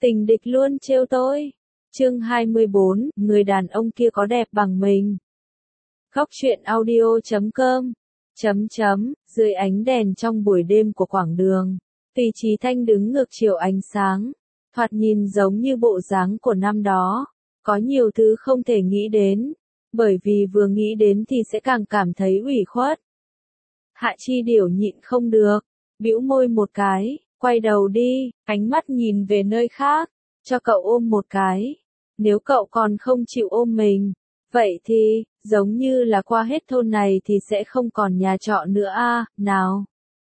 Tình địch luôn trêu tôi. Chương 24, người đàn ông kia có đẹp bằng mình. Góc truyện audio.com. Dưới ánh đèn trong buổi đêm của quảng đường, Tùy Chí Thanh đứng ngược chiều ánh sáng, thoạt nhìn giống như bộ dáng của năm đó. Có nhiều thứ không thể nghĩ đến, bởi vì vừa nghĩ đến thì sẽ càng cảm thấy ủy khuất. Hạ Chi Điểu nhịn không được, bĩu môi một cái, quay đầu đi, ánh mắt nhìn về nơi khác, cho cậu ôm một cái. Nếu cậu còn không chịu ôm mình, vậy thì, giống như là qua hết thôn này thì sẽ không còn nhà trọ nữa a, nào.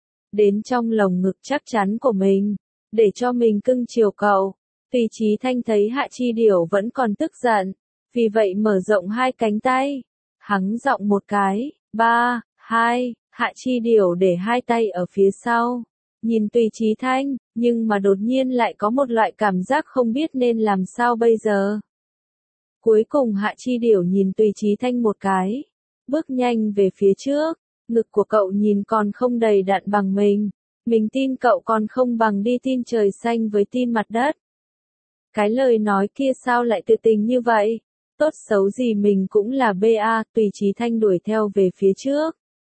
Đến trong lồng ngực chắc chắn của mình, để cho mình cưng chiều cậu. Tùy Chí Thanh thấy Hạ Chi Điểu vẫn còn tức giận, vì vậy mở rộng hai cánh tay, hắng giọng một cái, 3, 2, Hạ Chi Điểu để hai tay ở phía sau, nhìn Tùy Chí Thanh, nhưng mà đột nhiên lại có một loại cảm giác không biết nên làm sao bây giờ. Cuối cùng Hạ Chi Điểu nhìn Tùy Chí Thanh một cái, bước nhanh về phía trước, ngực của cậu nhìn còn không đầy đặn bằng mình tin cậu còn không bằng đi tin trời xanh với tin mặt đất. Cái lời nói kia sao lại tự tình như vậy? Tốt xấu gì mình cũng là BA, Tùy Chí Thanh đuổi theo về phía trước.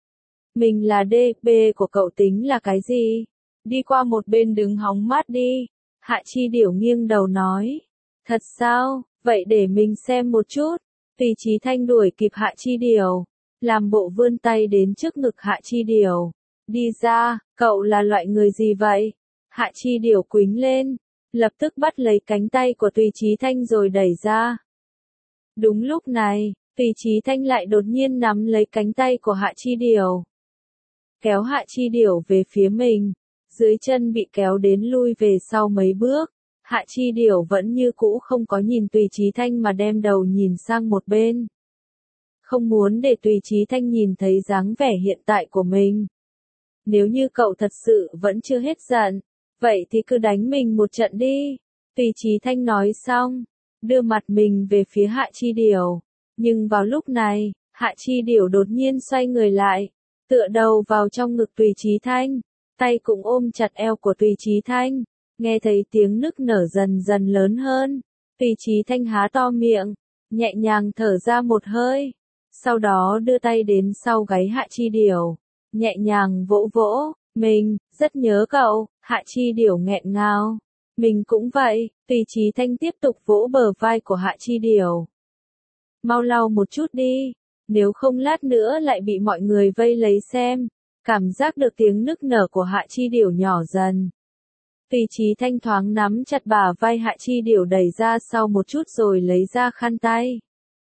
Mình là D, B của cậu tính là cái gì? Đi qua một bên đứng hóng mát đi. Hạ Chi Điểu nghiêng đầu nói. Thật sao? Vậy để mình xem một chút. Tùy Chí Thanh đuổi kịp Hạ Chi Điểu, làm bộ vươn tay đến trước ngực Hạ Chi Điểu. Đi ra, cậu là loại người gì vậy? Hạ Chi Điểu quýnh lên, lập tức bắt lấy cánh tay của Tùy Chí Thanh rồi đẩy ra. Đúng lúc này, Tùy Chí Thanh lại đột nhiên nắm lấy cánh tay của Hạ Chi Điểu, kéo Hạ Chi Điểu về phía mình, dưới chân bị kéo đến lui về sau mấy bước. Hạ Chi Điểu vẫn như cũ không có nhìn Tùy Chí Thanh mà đem đầu nhìn sang một bên. Không muốn để Tùy Chí Thanh nhìn thấy dáng vẻ hiện tại của mình. Nếu như cậu thật sự vẫn chưa hết giận, vậy thì cứ đánh mình một trận đi. Tùy Chí Thanh nói xong, đưa mặt mình về phía Hạ Chi Điểu. Nhưng vào lúc này, Hạ Chi Điểu đột nhiên xoay người lại, tựa đầu vào trong ngực Tùy Chí Thanh, tay cũng ôm chặt eo của Tùy Chí Thanh. Nghe thấy tiếng nức nở dần dần lớn hơn, Tùy Chí Thanh há to miệng, nhẹ nhàng thở ra một hơi, sau đó đưa tay đến sau gáy Hạ Chi Điểu, nhẹ nhàng vỗ vỗ. Mình rất nhớ cậu. Hạ Chi Điểu nghẹn ngào. Mình cũng vậy. Tùy Chí Thanh tiếp tục vỗ bờ vai của Hạ Chi Điểu. Mau lau một chút đi, nếu không lát nữa lại bị mọi người vây lấy xem. Cảm giác được tiếng nức nở của Hạ Chi Điểu nhỏ dần. Tùy Chí Thanh thoáng nắm chặt bả vai Hạ Chi Điểu đẩy ra sau một chút rồi lấy ra khăn tay,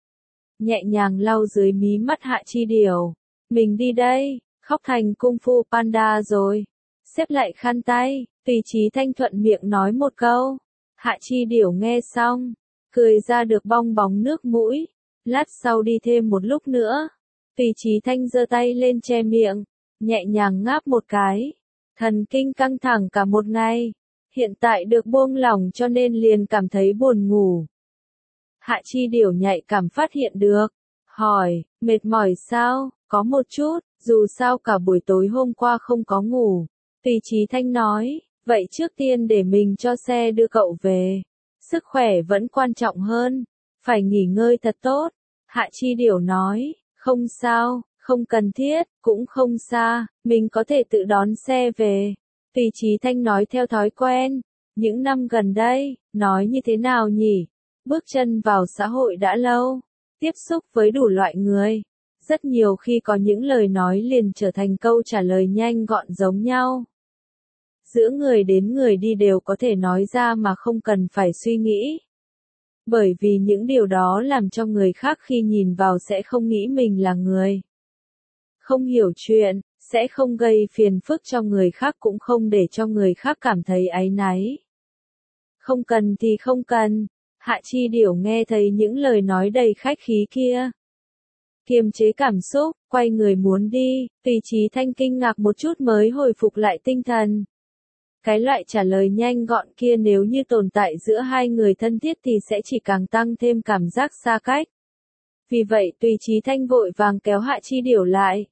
nhẹ nhàng lau dưới mí mắt Hạ Chi Điểu. Mình đi đây, khóc thành Kung Fu Panda rồi. Xếp lại khăn tay, Tùy Chí Thanh thuận miệng nói một câu. Hạ Chi Điểu nghe xong, cười ra được bong bóng nước mũi. Lát sau đi thêm một lúc nữa, Tùy Chí Thanh giơ tay lên che miệng, nhẹ nhàng ngáp một cái. Thần kinh căng thẳng cả một ngày, hiện tại được buông lỏng cho nên liền cảm thấy buồn ngủ. Hạ Chi Điểu nhạy cảm phát hiện được, hỏi, mệt mỏi sao? Có một chút, dù sao cả buổi tối hôm qua không có ngủ. Tùy Chí Thanh nói, vậy trước tiên để mình cho xe đưa cậu về. Sức khỏe vẫn quan trọng hơn, phải nghỉ ngơi thật tốt. Hạ Chi Điểu nói, không sao, không cần thiết, cũng không xa, mình có thể tự đón xe về. Tùy Chí Thanh nói theo thói quen, những năm gần đây, nói như thế nào nhỉ? Bước chân vào xã hội đã lâu, tiếp xúc với đủ loại người. Rất nhiều khi có những lời nói liền trở thành câu trả lời nhanh gọn giống nhau. Giữa người đến người đi đều có thể nói ra mà không cần phải suy nghĩ. Bởi vì những điều đó làm cho người khác khi nhìn vào sẽ không nghĩ mình là người không hiểu chuyện, sẽ không gây phiền phức cho người khác cũng không để cho người khác cảm thấy áy náy. Không cần thì không cần. Hạ Chi Điểu nghe thấy những lời nói đầy khách khí kia, kiềm chế cảm xúc, quay người muốn đi. Tùy Chí Thanh kinh ngạc một chút mới hồi phục lại tinh thần. Cái loại trả lời nhanh gọn kia nếu như tồn tại giữa hai người thân thiết thì sẽ chỉ càng tăng thêm cảm giác xa cách. Vì vậy Tùy Chí Thanh vội vàng kéo Hạ Chi Điểu lại.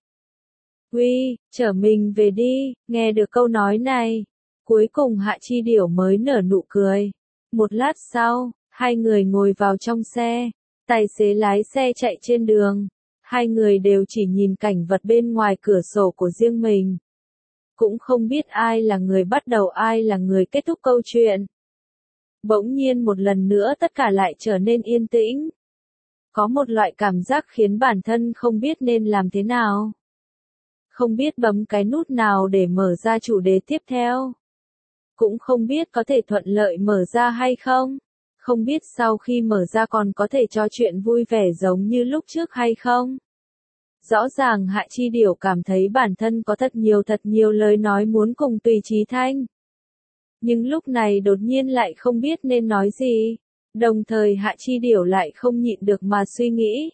Uy, chở mình về đi. Nghe được câu nói này, cuối cùng Hạ Chi Điểu mới nở nụ cười. Một lát sau, hai người ngồi vào trong xe, tài xế lái xe chạy trên đường. Hai người đều chỉ nhìn cảnh vật bên ngoài cửa sổ của riêng mình. Cũng không biết ai là người bắt đầu ai là người kết thúc câu chuyện. Bỗng nhiên một lần nữa tất cả lại trở nên yên tĩnh. Có một loại cảm giác khiến bản thân không biết nên làm thế nào. Không biết bấm cái nút nào để mở ra chủ đề tiếp theo. Cũng không biết có thể thuận lợi mở ra hay không. Không biết sau khi mở ra còn có thể trò chuyện vui vẻ giống như lúc trước hay không. Rõ ràng Hạ Chi Điểu cảm thấy bản thân có thật nhiều lời nói muốn cùng Tùy Chí Thanh. Nhưng lúc này đột nhiên lại không biết nên nói gì. Đồng thời Hạ Chi Điểu lại không nhịn được mà suy nghĩ.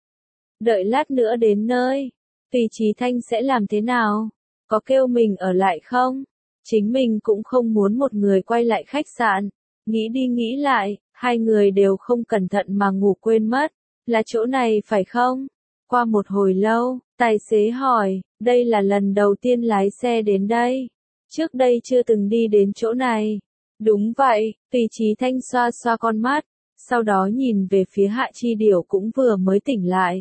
Đợi lát nữa đến nơi, Tùy Chí Thanh sẽ làm thế nào? Có kêu mình ở lại không? Chính mình cũng không muốn một người quay lại khách sạn. Nghĩ đi nghĩ lại, hai người đều không cẩn thận mà ngủ quên mất. Là chỗ này phải không? Qua một hồi lâu, tài xế hỏi, đây là lần đầu tiên lái xe đến đây. Trước đây chưa từng đi đến chỗ này. Đúng vậy, Tùy Chí Thanh xoa xoa con mắt, sau đó nhìn về phía Hạ Chi Điểu cũng vừa mới tỉnh lại.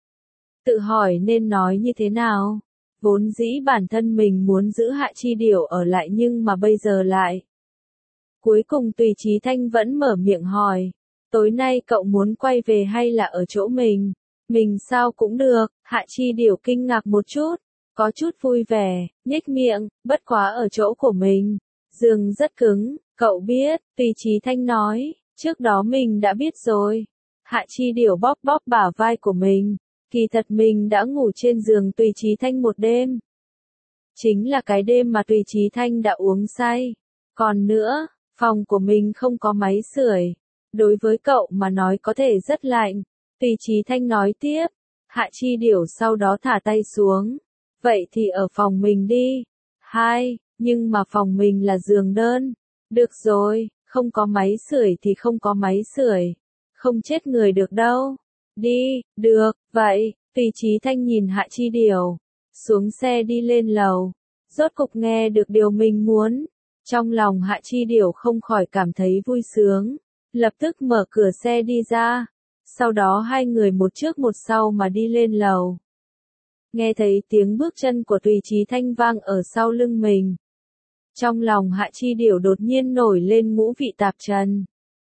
Tự hỏi nên nói như thế nào? Vốn dĩ bản thân mình muốn giữ Hạ Chi Điểu ở lại nhưng mà bây giờ lại. Cuối cùng Tùy Chí Thanh vẫn mở miệng hỏi, tối nay cậu muốn quay về hay là ở chỗ mình? Mình sao cũng được, Hạ Chi Điểu kinh ngạc một chút, có chút vui vẻ, nhếch miệng, bất quá ở chỗ của mình. Giường rất cứng, cậu biết, Tùy Chí Thanh nói, trước đó mình đã biết rồi. Hạ Chi Điểu bóp bóp bả vai của mình, kỳ thật mình đã ngủ trên giường Tùy Chí Thanh một đêm. Chính là cái đêm mà Tùy Chí Thanh đã uống say. Còn nữa, phòng của mình không có máy sưởi. Đối với cậu mà nói có thể rất lạnh. Tùy Chí Thanh nói tiếp, Hạ Chi Điểu sau đó thả tay xuống. Vậy thì ở phòng mình đi. Hai, nhưng mà phòng mình là giường đơn. Được rồi, không có máy sưởi thì không có máy sưởi. Không chết người được đâu. Đi, được, vậy, Tùy Chí Thanh nhìn Hạ Chi Điểu. Xuống xe đi lên lầu. Rốt cục nghe được điều mình muốn. Trong lòng Hạ Chi Điểu không khỏi cảm thấy vui sướng. Lập tức mở cửa xe đi ra. Sau đó hai người một trước một sau mà đi lên lầu. Nghe thấy tiếng bước chân của Tùy Chí Thanh vang ở sau lưng mình. Trong lòng Hạ Chi Điểu đột nhiên nổi lên ngũ vị tạp trần.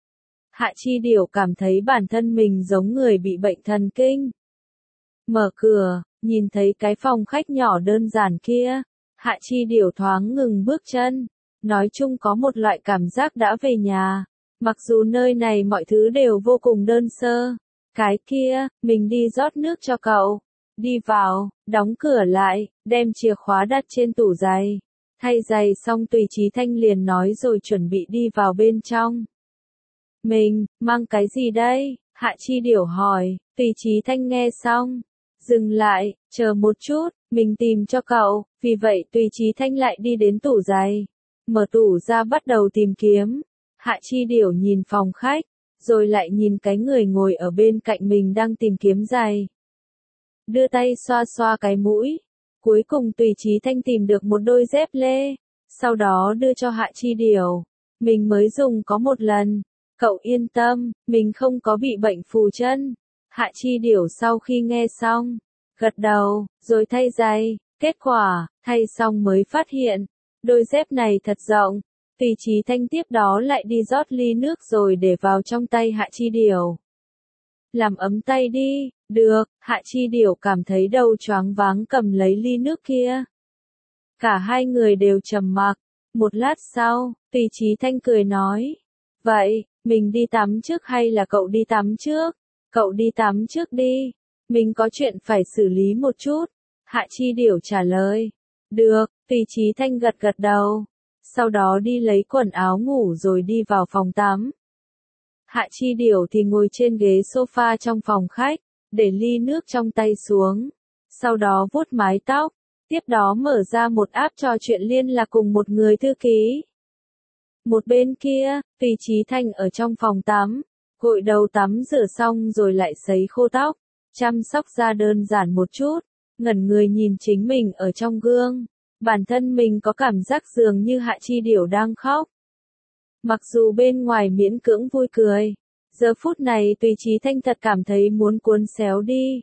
Hạ Chi Điểu cảm thấy bản thân mình giống người bị bệnh thần kinh. Mở cửa, nhìn thấy cái phòng khách nhỏ đơn giản kia. Hạ Chi Điểu thoáng ngừng bước chân. Nói chung có một loại cảm giác đã về nhà. Mặc dù nơi này mọi thứ đều vô cùng đơn sơ. Cái kia, mình đi rót nước cho cậu. Đi vào, đóng cửa lại, đem chìa khóa đặt trên tủ giày. Thay giày xong Tùy Chí Thanh liền nói rồi chuẩn bị đi vào bên trong. Mình, mang cái gì đây? Hạ Chi Điểu hỏi, Tùy Chí Thanh nghe xong. Dừng lại, chờ một chút, mình tìm cho cậu. Vì vậy Tùy Chí Thanh lại đi đến tủ giày. Mở tủ ra bắt đầu tìm kiếm. Hạ Chi Điểu nhìn phòng khách, rồi lại nhìn cái người ngồi ở bên cạnh mình đang tìm kiếm giày. Đưa tay xoa xoa cái mũi. Cuối cùng Tùy Chí Thanh tìm được một đôi dép lê. Sau đó đưa cho Hạ Chi Điểu. Mình mới dùng có một lần. Cậu yên tâm, mình không có bị bệnh phù chân. Hạ Chi Điểu sau khi nghe xong, gật đầu, rồi thay giày. Kết quả, thay xong mới phát hiện, đôi dép này thật rộng. Tùy Chí Thanh tiếp đó lại đi rót ly nước rồi để vào trong tay Hạ Chi Điểu. Làm ấm tay đi, được, Hạ Chi Điểu cảm thấy đầu choáng váng cầm lấy ly nước kia. Cả hai người đều trầm mặc. Một lát sau, Tùy Chí Thanh cười nói. Vậy, mình đi tắm trước hay là cậu đi tắm trước? Cậu đi tắm trước đi. Mình có chuyện phải xử lý một chút. Hạ Chi Điểu trả lời. Được, Tùy Chí Thanh gật gật đầu. Sau đó đi lấy quần áo ngủ rồi đi vào phòng tắm. Hạ Chi Điểu thì ngồi trên ghế sofa trong phòng khách, để ly nước trong tay xuống. Sau đó vuốt mái tóc, tiếp đó mở ra một app trò chuyện liên lạc cùng một người thư ký. Một bên kia, Tùy Chí Thanh ở trong phòng tắm, gội đầu tắm rửa xong rồi lại sấy khô tóc, chăm sóc da đơn giản một chút, ngẩn người nhìn chính mình ở trong gương. Bản thân mình có cảm giác dường như Hạ Chi Điểu đang khóc. Mặc dù bên ngoài miễn cưỡng vui cười, giờ phút này Tùy Chí Thanh thật cảm thấy muốn cuốn xéo đi.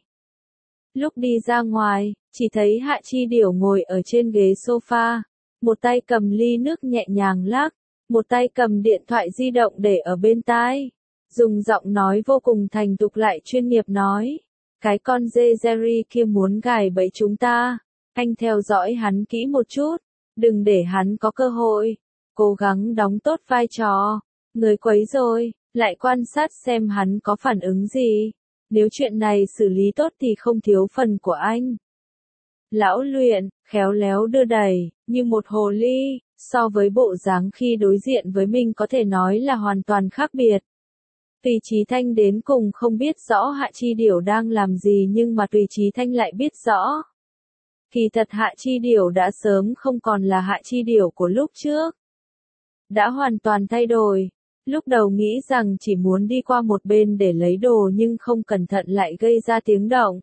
Lúc đi ra ngoài, chỉ thấy Hạ Chi Điểu ngồi ở trên ghế sofa, một tay cầm ly nước nhẹ nhàng lắc, một tay cầm điện thoại di động để ở bên tai, dùng giọng nói vô cùng thành thục lại chuyên nghiệp nói, cái con dê Jerry kia muốn gài bẫy chúng ta, anh theo dõi hắn kỹ một chút, đừng để hắn có cơ hội, cố gắng đóng tốt vai trò, người quấy rồi, lại quan sát xem hắn có phản ứng gì, nếu chuyện này xử lý tốt thì không thiếu phần của anh. Lão luyện, khéo léo đưa đẩy, như một hồ ly, so với bộ dáng khi đối diện với mình có thể nói là hoàn toàn khác biệt. Tùy Chí Thanh đến cùng không biết rõ Hạ Chi Điểu đang làm gì nhưng mà Tùy Chí Thanh lại biết rõ. Kỳ thật Hạ Chi Điểu đã sớm không còn là Hạ Chi Điểu của lúc trước. Đã hoàn toàn thay đổi. Lúc đầu nghĩ rằng chỉ muốn đi qua một bên để lấy đồ nhưng không cẩn thận lại gây ra tiếng động.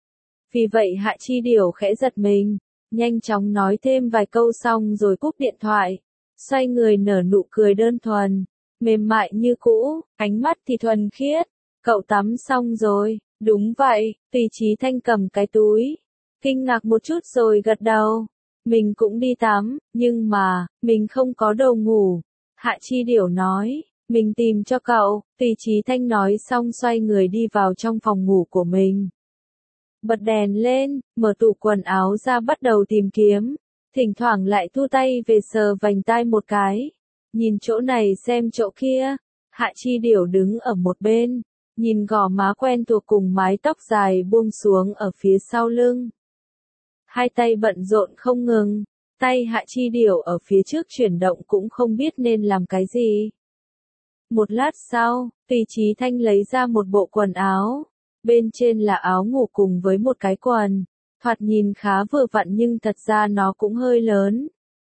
Vì vậy Hạ Chi Điểu khẽ giật mình, nhanh chóng nói thêm vài câu xong rồi cúp điện thoại, xoay người nở nụ cười đơn thuần, mềm mại như cũ, ánh mắt thì thuần khiết. Cậu tắm xong rồi, đúng vậy, Tùy Chí Thanh cầm cái túi, kinh ngạc một chút rồi gật đầu. Mình cũng đi tắm, nhưng mà, mình không có đồ ngủ. Hạ Chi Điểu nói, mình tìm cho cậu, Tùy Chí Thanh nói xong xoay người đi vào trong phòng ngủ của mình. Bật đèn lên, mở tủ quần áo ra bắt đầu tìm kiếm, thỉnh thoảng lại thu tay về sờ vành tai một cái, nhìn chỗ này xem chỗ kia. Hạ Chi Điểu đứng ở một bên, nhìn gò má quen thuộc cùng mái tóc dài buông xuống ở phía sau lưng. Hai tay bận rộn không ngừng, tay Hạ Chi Điểu ở phía trước chuyển động cũng không biết nên làm cái gì. Một lát sau, Tùy Chí Thanh lấy ra một bộ quần áo, bên trên là áo ngủ cùng với một cái quần, thoạt nhìn khá vừa vặn nhưng thật ra nó cũng hơi lớn.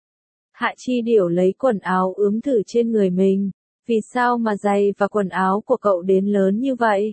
Hạ Chi Điểu lấy quần áo ướm thử trên người mình, vì sao mà giày và quần áo của cậu đến lớn như vậy?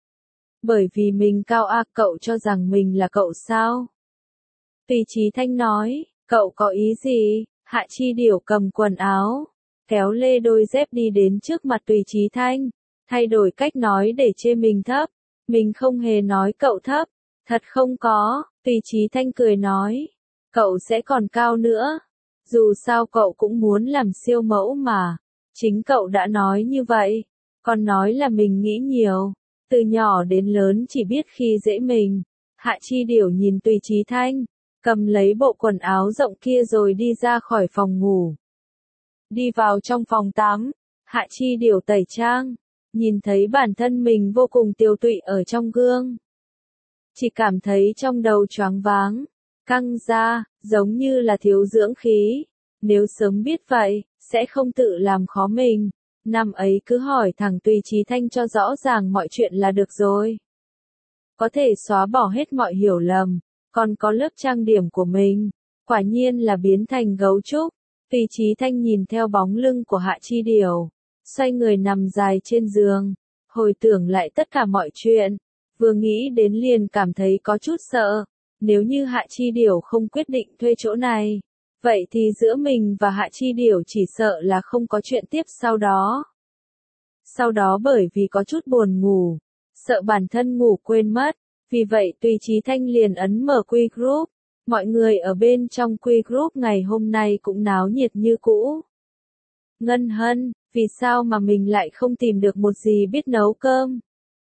Bởi vì mình cao a, cậu cho rằng mình là cậu sao? Tùy Chí Thanh nói, cậu có ý gì? Hạ Chi Điểu cầm quần áo, kéo lê đôi dép đi đến trước mặt Tùy Chí Thanh, thay đổi cách nói để chê mình thấp. Mình không hề nói cậu thấp, thật không có, Tùy Chí Thanh cười nói, cậu sẽ còn cao nữa, dù sao cậu cũng muốn làm siêu mẫu mà, chính cậu đã nói như vậy, còn nói là mình nghĩ nhiều, từ nhỏ đến lớn chỉ biết khi dễ mình. Hạ Chi Điểu nhìn Tùy Chí Thanh, cầm lấy bộ quần áo rộng kia rồi đi ra khỏi phòng ngủ. Đi vào trong phòng tắm, Hạ Chi Điểu tẩy trang, nhìn thấy bản thân mình vô cùng tiều tụy ở trong gương. Chỉ cảm thấy trong đầu choáng váng, căng ra, giống như là thiếu dưỡng khí. Nếu sớm biết vậy, sẽ không tự làm khó mình. Năm ấy cứ hỏi thẳng Tùy Chí Thanh cho rõ ràng mọi chuyện là được rồi. Có thể xóa bỏ hết mọi hiểu lầm, còn có lớp trang điểm của mình. Quả nhiên là biến thành gấu trúc. Tùy Chí Thanh nhìn theo bóng lưng của Hạ Chi Điểu, xoay người nằm dài trên giường, hồi tưởng lại tất cả mọi chuyện, vừa nghĩ đến liền cảm thấy có chút sợ, nếu như Hạ Chi Điểu không quyết định thuê chỗ này, vậy thì giữa mình và Hạ Chi Điểu chỉ sợ là không có chuyện tiếp sau đó. Sau đó bởi vì có chút buồn ngủ, sợ bản thân ngủ quên mất, vì vậy Tùy Chí Thanh liền ấn mở Quy Group, mọi người ở bên trong Quy Group ngày hôm nay cũng náo nhiệt như cũ. Ngân Hân, vì sao mà mình lại không tìm được một gì biết nấu cơm?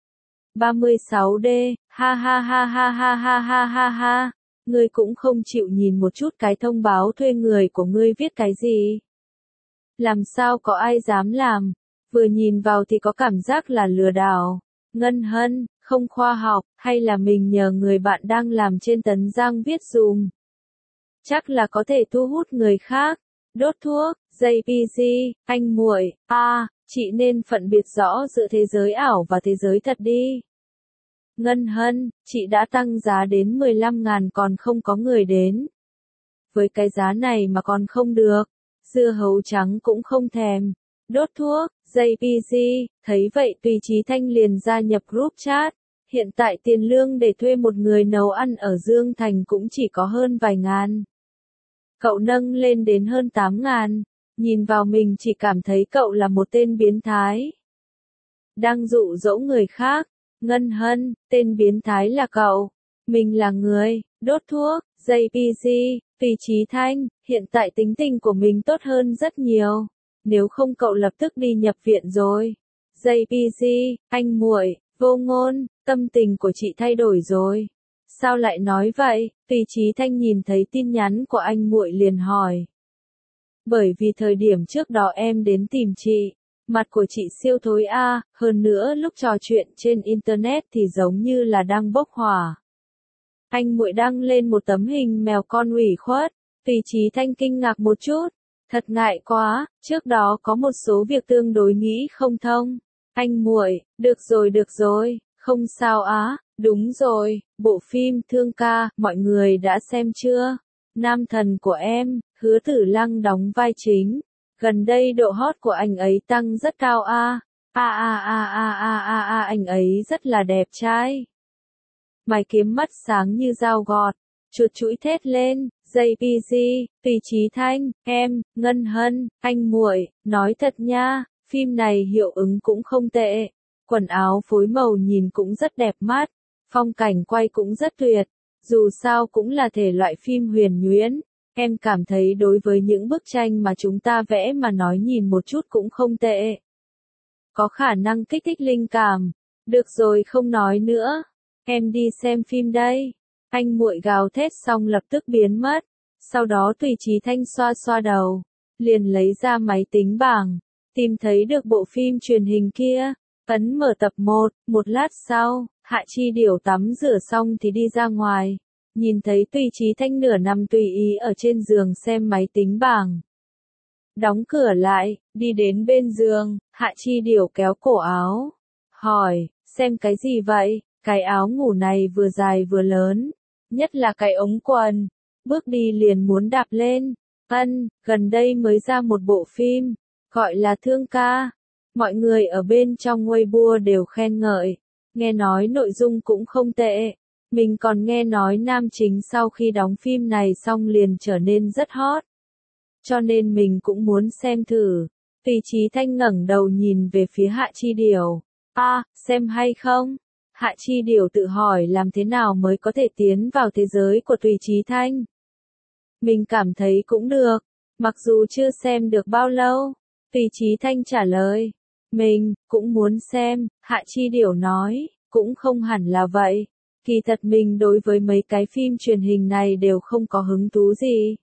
36D, ha ha ha ha ha ha ha ha ha, ngươi cũng không chịu nhìn một chút cái thông báo thuê người của ngươi viết cái gì? Làm sao có ai dám làm? Vừa nhìn vào thì có cảm giác là lừa đảo. Ngân Hân, không khoa học, hay là mình nhờ người bạn đang làm trên Tấn Giang viết dùm? Chắc là có thể thu hút người khác. Đốt thuốc, JPG, anh muội, chị nên phân biệt rõ giữa thế giới ảo và thế giới thật đi. Ngân Hân, chị đã tăng giá đến 15.000 còn không có người đến. Với cái giá này mà còn không được, dưa hấu trắng cũng không thèm. Đốt thuốc, JPG, thấy vậy Tùy Chí Thanh liền gia nhập group chat. Hiện tại tiền lương để thuê một người nấu ăn ở Dương Thành cũng chỉ có hơn vài ngàn. Cậu nâng lên đến hơn 8.000. Nhìn vào mình chỉ cảm thấy cậu là một tên biến thái. Đang dụ dỗ người khác. Ngân Hân, tên biến thái là cậu. Mình là người, đốt thuốc, JPG, Tùy Chí Thanh, hiện tại tính tình của mình tốt hơn rất nhiều. Nếu không cậu lập tức đi nhập viện rồi. JPG, anh muội, vô ngôn, tâm tình của chị thay đổi rồi. Sao lại nói vậy? Tùy Chí Thanh nhìn thấy tin nhắn của anh muội liền hỏi. Bởi vì thời điểm trước đó em đến tìm chị, mặt của chị siêu thối a, hơn nữa lúc trò chuyện trên internet thì giống như là đang bốc hỏa. Anh muội đăng lên một tấm hình mèo con ủy khuất, Tùy Chí Thanh kinh ngạc một chút, thật ngại quá, trước đó có một số việc tương đối nghĩ không thông. Anh muội, được rồi, không sao á, đúng rồi, bộ phim Thương Ca, mọi người đã xem chưa? Nam thần của em, Hứa Tử Lăng đóng vai chính. Gần đây độ hot của anh ấy tăng rất cao a. Anh ấy rất là đẹp trai. Mày kiếm mắt sáng như dao gọt, chuột chũi thét lên, JPG, Tùy Chí Thanh, em, Ngân Hân, anh muội, nói thật nha, phim này hiệu ứng cũng không tệ. Quần áo phối màu nhìn cũng rất đẹp mắt, phong cảnh quay cũng rất tuyệt, dù sao cũng là thể loại phim huyền huyễn. Em cảm thấy đối với những bức tranh mà chúng ta vẽ mà nói nhìn một chút cũng không tệ. Có khả năng kích thích linh cảm. Được rồi không nói nữa. Em đi xem phim đây. Anh muội gào thét xong lập tức biến mất. Sau đó Tùy Chí Thanh xoa xoa đầu. Liền lấy ra máy tính bảng. Tìm thấy được bộ phim truyền hình kia. Ấn mở tập 1. Một lát sau, Hạ Chi Điểu tắm rửa xong thì đi ra ngoài. Nhìn thấy Tùy Chí Thanh nửa nằm tùy ý ở trên giường xem máy tính bảng. Đóng cửa lại, đi đến bên giường, Hạ Chi Điểu kéo cổ áo. Hỏi, xem cái gì vậy? Cái áo ngủ này vừa dài vừa lớn. Nhất là cái ống quần. Bước đi liền muốn đạp lên. Gần đây mới ra một bộ phim. Gọi là Thương Ca. Mọi người ở bên trong Weibo đều khen ngợi. Nghe nói nội dung cũng không tệ. Mình còn nghe nói nam chính sau khi đóng phim này xong liền trở nên rất hot. Cho nên mình cũng muốn xem thử. Tùy Chí Thanh ngẩng đầu nhìn về phía Hạ Chi Điểu. Xem hay không? Hạ Chi Điểu tự hỏi làm thế nào mới có thể tiến vào thế giới của Tùy Chí Thanh. Mình cảm thấy cũng được, mặc dù chưa xem được bao lâu. Tùy Chí Thanh trả lời. Mình cũng muốn xem, Hạ Chi Điểu nói, cũng không hẳn là vậy. Kỳ thật mình đối với mấy cái phim truyền hình này đều không có hứng thú gì.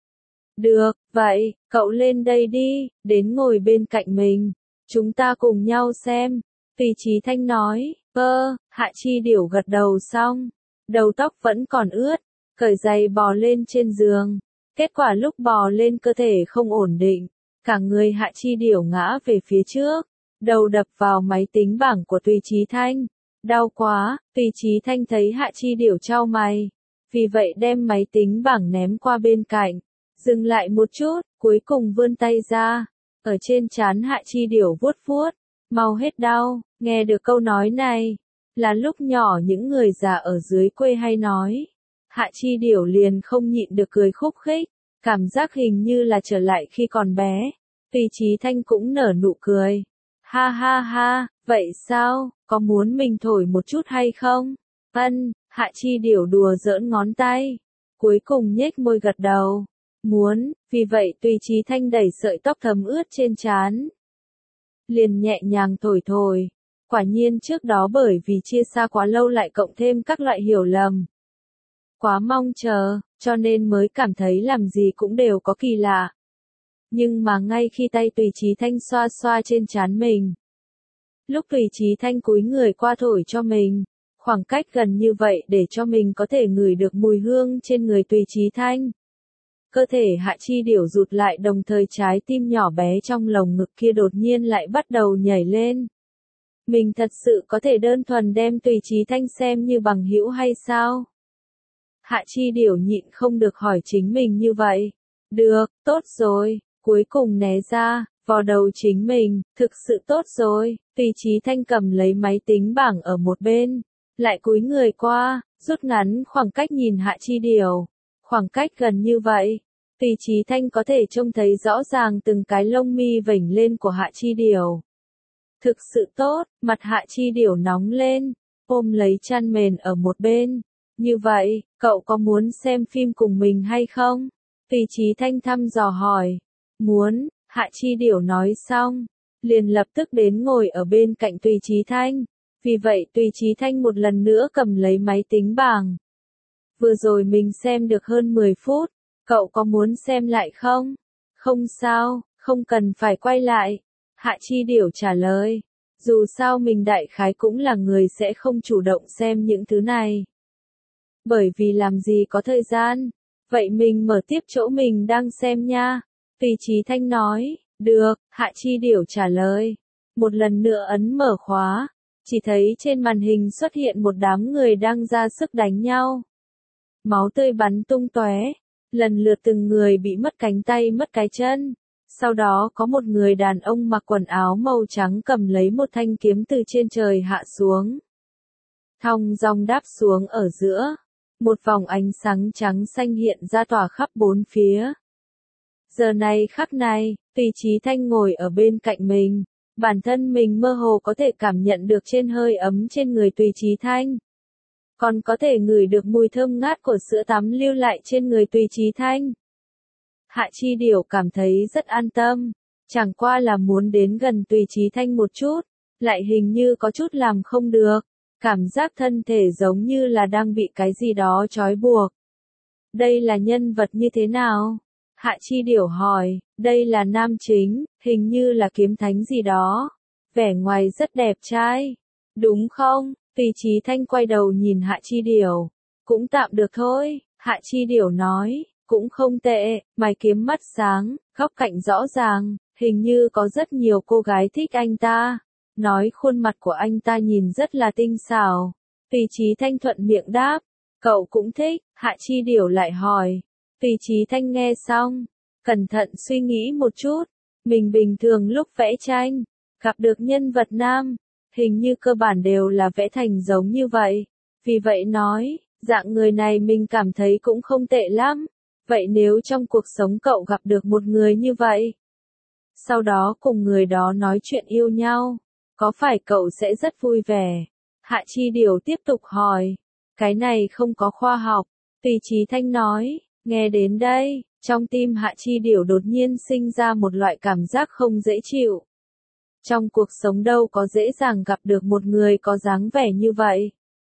Được, vậy, cậu lên đây đi, đến ngồi bên cạnh mình. Chúng ta cùng nhau xem. Tùy Chí Thanh nói, Hạ Chi Điểu gật đầu xong. Đầu tóc vẫn còn ướt, cởi giày bò lên trên giường. Kết quả lúc bò lên cơ thể không ổn định. Cả người Hạ Chi Điểu ngã về phía trước. Đầu đập vào máy tính bảng của Tùy Chí Thanh. Đau quá, Tùy Chí Thanh thấy Hạ Chi Điểu chau mày. Vì vậy đem máy tính bảng ném qua bên cạnh. Dừng lại một chút, cuối cùng vươn tay ra. Ở trên trán Hạ Chi Điểu vuốt vuốt. Mau hết đau, nghe được câu nói này. Là lúc nhỏ những người già ở dưới quê hay nói. Hạ Chi Điểu liền không nhịn được cười khúc khích. Cảm giác hình như là trở lại khi còn bé. Tùy Chí Thanh cũng nở nụ cười. Ha ha ha, vậy sao, có muốn mình thổi một chút hay không? Hạ Chi Điểu đùa giỡn ngón tay. Cuối cùng nhếch môi gật đầu. Muốn, vì vậy Tùy Chí Thanh đẩy sợi tóc thấm ướt trên trán. Liền nhẹ nhàng thổi thổi. Quả nhiên trước đó bởi vì chia xa quá lâu lại cộng thêm các loại hiểu lầm. Quá mong chờ, cho nên mới cảm thấy làm gì cũng đều có kỳ lạ. Nhưng mà ngay khi tay Tùy Chí Thanh xoa xoa trên trán mình. Lúc Tùy Chí Thanh cúi người qua thổi cho mình. Khoảng cách gần như vậy để cho mình có thể ngửi được mùi hương trên người Tùy Chí Thanh. Cơ thể Hạ Chi Điểu rụt lại đồng thời trái tim nhỏ bé trong lồng ngực kia đột nhiên lại bắt đầu nhảy lên. Mình thật sự có thể đơn thuần đem Tùy Chí Thanh xem như bằng hữu hay sao? Hạ Chi Điểu nhịn không được hỏi chính mình như vậy. Được, tốt rồi, cuối cùng né ra, vào đầu chính mình, thực sự tốt rồi. Tùy Chí Thanh cầm lấy máy tính bảng ở một bên, lại cúi người qua, rút ngắn khoảng cách nhìn Hạ Chi Điểu. Khoảng cách gần như vậy, Tùy Chí Thanh có thể trông thấy rõ ràng từng cái lông mi vểnh lên của Hạ Chi Điểu. Thực sự tốt, mặt Hạ Chi Điểu nóng lên, ôm lấy chăn mền ở một bên. Như vậy, cậu có muốn xem phim cùng mình hay không? Tùy Chí Thanh thăm dò hỏi. Muốn, Hạ Chi Điểu nói xong, liền lập tức đến ngồi ở bên cạnh Tùy Chí Thanh. Vì vậy Tùy Chí Thanh một lần nữa cầm lấy máy tính bảng. Vừa rồi mình xem được hơn 10 phút, cậu có muốn xem lại không? Không sao, không cần phải quay lại. Hạ Chi Điểu trả lời. Dù sao mình đại khái cũng là người sẽ không chủ động xem những thứ này. Bởi vì làm gì có thời gian. Vậy mình mở tiếp chỗ mình đang xem nha. Tùy Chí Thanh nói. Được, Hạ Chi Điểu trả lời. Một lần nữa ấn mở khóa. Chỉ thấy trên màn hình xuất hiện một đám người đang ra sức đánh nhau. Máu tươi bắn tung tóe. Lần lượt từng người bị mất cánh tay mất cái chân. Sau đó có một người đàn ông mặc quần áo màu trắng cầm lấy một thanh kiếm từ trên trời hạ xuống. Thong dong đáp xuống ở giữa. Một vòng ánh sáng trắng xanh hiện ra tỏa khắp bốn phía. Giờ này khắc này, Tùy Chí Thanh ngồi ở bên cạnh mình. Bản thân mình mơ hồ có thể cảm nhận được trên hơi ấm trên người Tùy Chí Thanh. Còn có thể ngửi được mùi thơm ngát của sữa tắm lưu lại trên người Tùy Chí Thanh. Hạ Chi Điểu cảm thấy rất an tâm. Chẳng qua là muốn đến gần Tùy Chí Thanh một chút. Lại hình như có chút làm không được. Cảm giác thân thể giống như là đang bị cái gì đó trói buộc. Đây là nhân vật như thế nào? Hạ Chi Điểu hỏi. Đây là nam chính, hình như là kiếm thánh gì đó. Vẻ ngoài rất đẹp trai. Đúng không? Tùy Chí Thanh quay đầu nhìn Hạ Chi Điểu. Cũng tạm được thôi, Hạ Chi Điểu nói. Cũng không tệ, mày kiếm mắt sáng, góc cạnh rõ ràng, hình như có rất nhiều cô gái thích anh ta. Nói khuôn mặt của anh ta nhìn rất là tinh xảo. Tùy Chí Thanh thuận miệng đáp. Cậu cũng thích, Hạ Chi Điểu lại hỏi. Tùy Chí Thanh nghe xong, cẩn thận suy nghĩ một chút. Mình bình thường lúc vẽ tranh, gặp được nhân vật nam, hình như cơ bản đều là vẽ thành giống như vậy. Vì vậy nói, dạng người này mình cảm thấy cũng không tệ lắm. Vậy nếu trong cuộc sống cậu gặp được một người như vậy, sau đó cùng người đó nói chuyện yêu nhau, có phải cậu sẽ rất vui vẻ? Hạ Chi Điểu tiếp tục hỏi. Cái này không có khoa học. Tùy Chí Thanh nói. Nghe đến đây, trong tim Hạ Chi Điểu đột nhiên sinh ra một loại cảm giác không dễ chịu. Trong cuộc sống đâu có dễ dàng gặp được một người có dáng vẻ như vậy.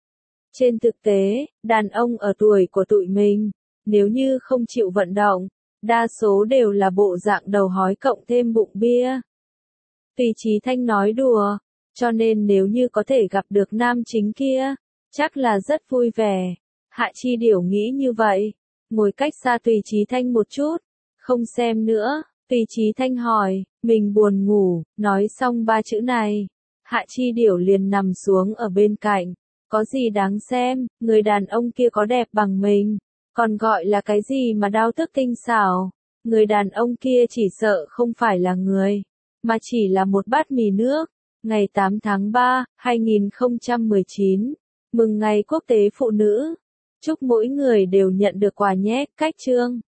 Trên thực tế, đàn ông ở tuổi của tụi mình, nếu như không chịu vận động, đa số đều là bộ dạng đầu hói cộng thêm bụng bia. Tùy Chí Thanh nói đùa, cho nên nếu như có thể gặp được nam chính kia, chắc là rất vui vẻ. Hạ Chi Điểu nghĩ như vậy, ngồi cách xa Tùy Chí Thanh một chút, không xem nữa. Tùy Chí Thanh hỏi, mình buồn ngủ, nói xong ba chữ này. Hạ Chi Điểu liền nằm xuống ở bên cạnh. Có gì đáng xem, người đàn ông kia có đẹp bằng mình, còn gọi là cái gì mà đao thức tinh xảo. Người đàn ông kia chỉ sợ không phải là người, mà chỉ là một bát mì nước. Ngày 8 tháng 3, 2019, mừng ngày Quốc tế Phụ nữ. Chúc mỗi người đều nhận được quà nhé, cách chương.